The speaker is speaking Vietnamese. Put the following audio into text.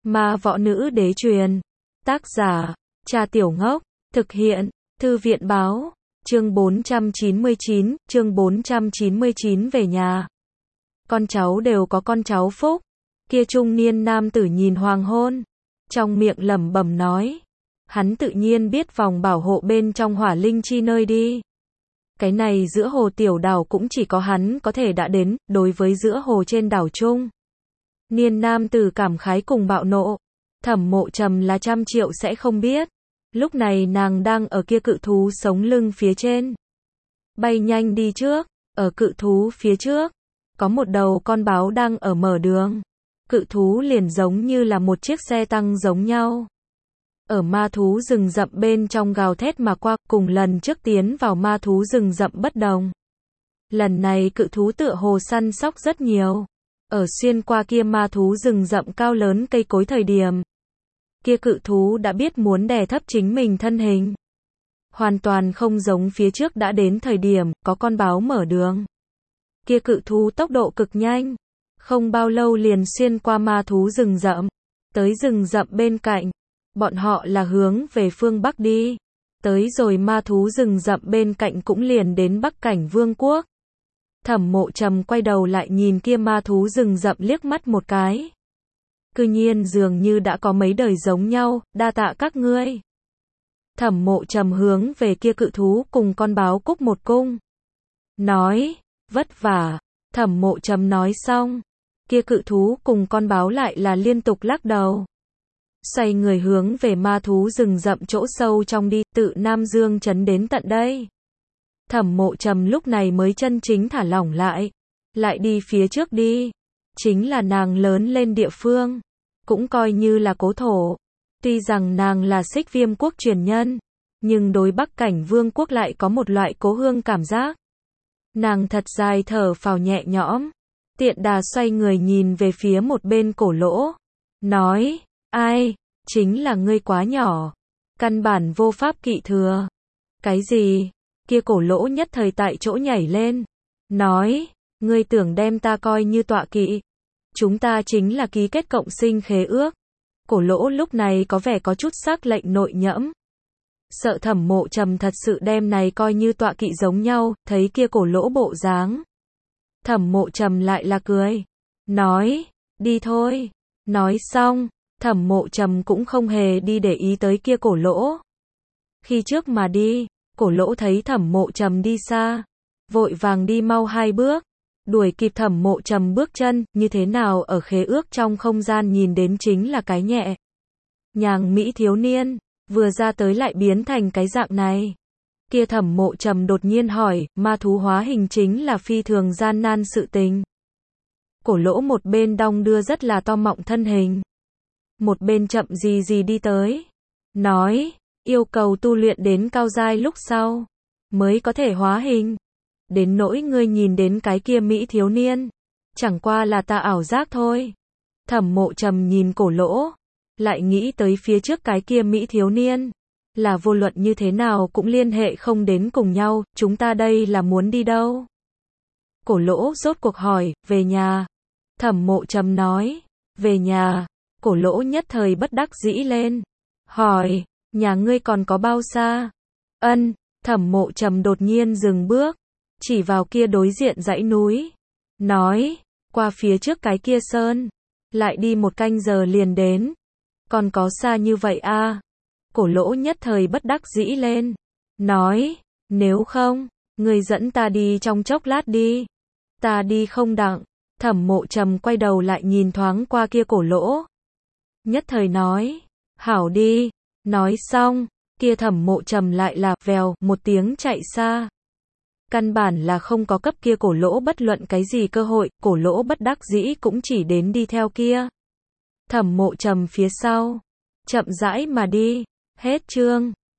Ma võ nữ đế truyền. Tác giả, Trà Tiểu Ngốc. Thực hiện, Thư viện báo. Chương 499 về nhà. Con cháu đều có con cháu phúc. Kia trung niên nam tử nhìn hoàng hôn. Trong miệng lẩm bẩm nói. Hắn tự nhiên biết vòng bảo hộ bên trong hỏa linh chi nơi đi. Cái này giữa hồ tiểu đảo cũng chỉ có hắn có thể đã đến, đối với giữa hồ trên đảo chung. Niên nam tử cảm khái cùng bạo nộ. Thẩm Mộ Trầm là 100 triệu sẽ không biết. Lúc này nàng đang ở kia cự thú sống lưng phía trên. Bay nhanh đi trước, ở cự thú phía trước. Có một đầu con báo đang ở mở đường. Cự thú liền giống như là một chiếc xe tăng giống nhau. Ở ma thú rừng rậm bên trong gào thét mà qua, cùng lần trước tiến vào ma thú rừng rậm bất đồng. Lần này cự thú tựa hồ săn sóc rất nhiều. Ở xuyên qua kia ma thú rừng rậm cao lớn cây cối thời điểm. Kia cự thú đã biết muốn đè thấp chính mình thân hình. Hoàn toàn không giống phía trước đã đến thời điểm, có con báo mở đường. Kia cự thú tốc độ cực nhanh. Không bao lâu liền xuyên qua ma thú rừng rậm. Tới rừng rậm bên cạnh. Bọn họ là hướng về phương Bắc đi. Tới rồi ma thú rừng rậm bên cạnh cũng liền đến Bắc Cảnh Vương quốc. Thẩm Mộ Trầm quay đầu lại nhìn kia ma thú rừng rậm liếc mắt một cái. Cư nhiên dường như đã có mấy đời giống nhau, đa tạ các ngươi. Thẩm Mộ Trầm hướng về kia cự thú cùng con báo cúc một cung. Nói, vất vả. Thẩm Mộ Trầm nói xong. Kia cự thú cùng con báo lại là liên tục lắc đầu. Xoay người hướng về ma thú rừng rậm chỗ sâu trong đi, tự Nam Dương trấn đến tận đây. Thẩm Mộ Trầm lúc này mới chân chính thả lỏng lại. Lại đi phía trước đi. Chính là nàng lớn lên địa phương. Cũng coi như là cố thổ. Tuy rằng nàng là Xích Viêm quốc truyền nhân. Nhưng đối Bắc Cảnh Vương quốc lại có một loại cố hương cảm giác. Nàng thật dài thở phào nhẹ nhõm. Tiện đà xoay người nhìn về phía một bên Cổ Lỗ. Nói, ai, chính là ngươi quá nhỏ. Căn bản vô pháp kỵ thừa. Cái gì? Kia Cổ Lỗ nhất thời tại chỗ nhảy lên. Nói, ngươi tưởng đem ta coi như tọa kỵ. Chúng ta chính là ký kết cộng sinh khế ước. Cổ Lỗ lúc này có vẻ có chút sắc lệnh nội nhẫm. Sợ Thẩm Mộ Trầm thật sự đem này coi như tọa kỵ giống nhau, thấy kia Cổ Lỗ bộ dáng. Thẩm Mộ Trầm lại là cười. Nói, đi thôi. Nói xong, Thẩm Mộ Trầm cũng không hề đi để ý tới kia Cổ Lỗ. Khi trước mà đi, Cổ Lỗ thấy Thẩm Mộ Trầm đi xa. Vội vàng đi mau 2 bước. Đuổi kịp Thẩm Mộ Trầm bước chân, như thế nào ở khế ước trong không gian nhìn đến chính là cái nhẹ nhàng mỹ thiếu niên, vừa ra tới lại biến thành cái dạng này. Kia Thẩm Mộ Trầm đột nhiên hỏi, ma thú hóa hình chính là phi thường gian nan sự tình. Cổ Lỗ một bên đong đưa rất là to mọng thân hình. Một bên chậm gì đi tới. Nói, yêu cầu tu luyện đến cao giai lúc sau, mới có thể hóa hình. Đến nỗi ngươi nhìn đến cái kia mỹ thiếu niên, chẳng qua là ta ảo giác thôi. Thẩm Mộ Trầm nhìn Cổ Lỗ, lại nghĩ tới phía trước cái kia mỹ thiếu niên, là vô luận như thế nào cũng liên hệ không đến cùng nhau, chúng ta đây là muốn đi đâu? Cổ Lỗ rốt cuộc hỏi, về nhà. Thẩm Mộ Trầm nói, về nhà. Cổ Lỗ nhất thời bất đắc dĩ lên, hỏi, nhà ngươi còn có bao xa? Ân. Thẩm Mộ Trầm đột nhiên dừng bước, chỉ vào kia đối diện dãy núi. Nói, qua phía trước cái kia sơn. Lại đi 1 canh giờ liền đến. Còn có xa như vậy à? Cổ Lỗ nhất thời bất đắc dĩ lên. Nói, nếu không, ngươi dẫn ta đi trong chốc lát đi. Ta đi không đặng. Thẩm Mộ Trầm quay đầu lại nhìn thoáng qua kia Cổ Lỗ. Nhất thời nói, hảo đi. Nói xong, kia Thẩm Mộ Trầm lại là vèo một tiếng chạy xa. Căn bản là không có cấp kia Cổ Lỗ bất luận cái gì cơ hội, Cổ Lỗ bất đắc dĩ cũng chỉ đến đi theo kia Thẩm Mộ Trầm phía sau. Chậm rãi mà đi. Hết chương.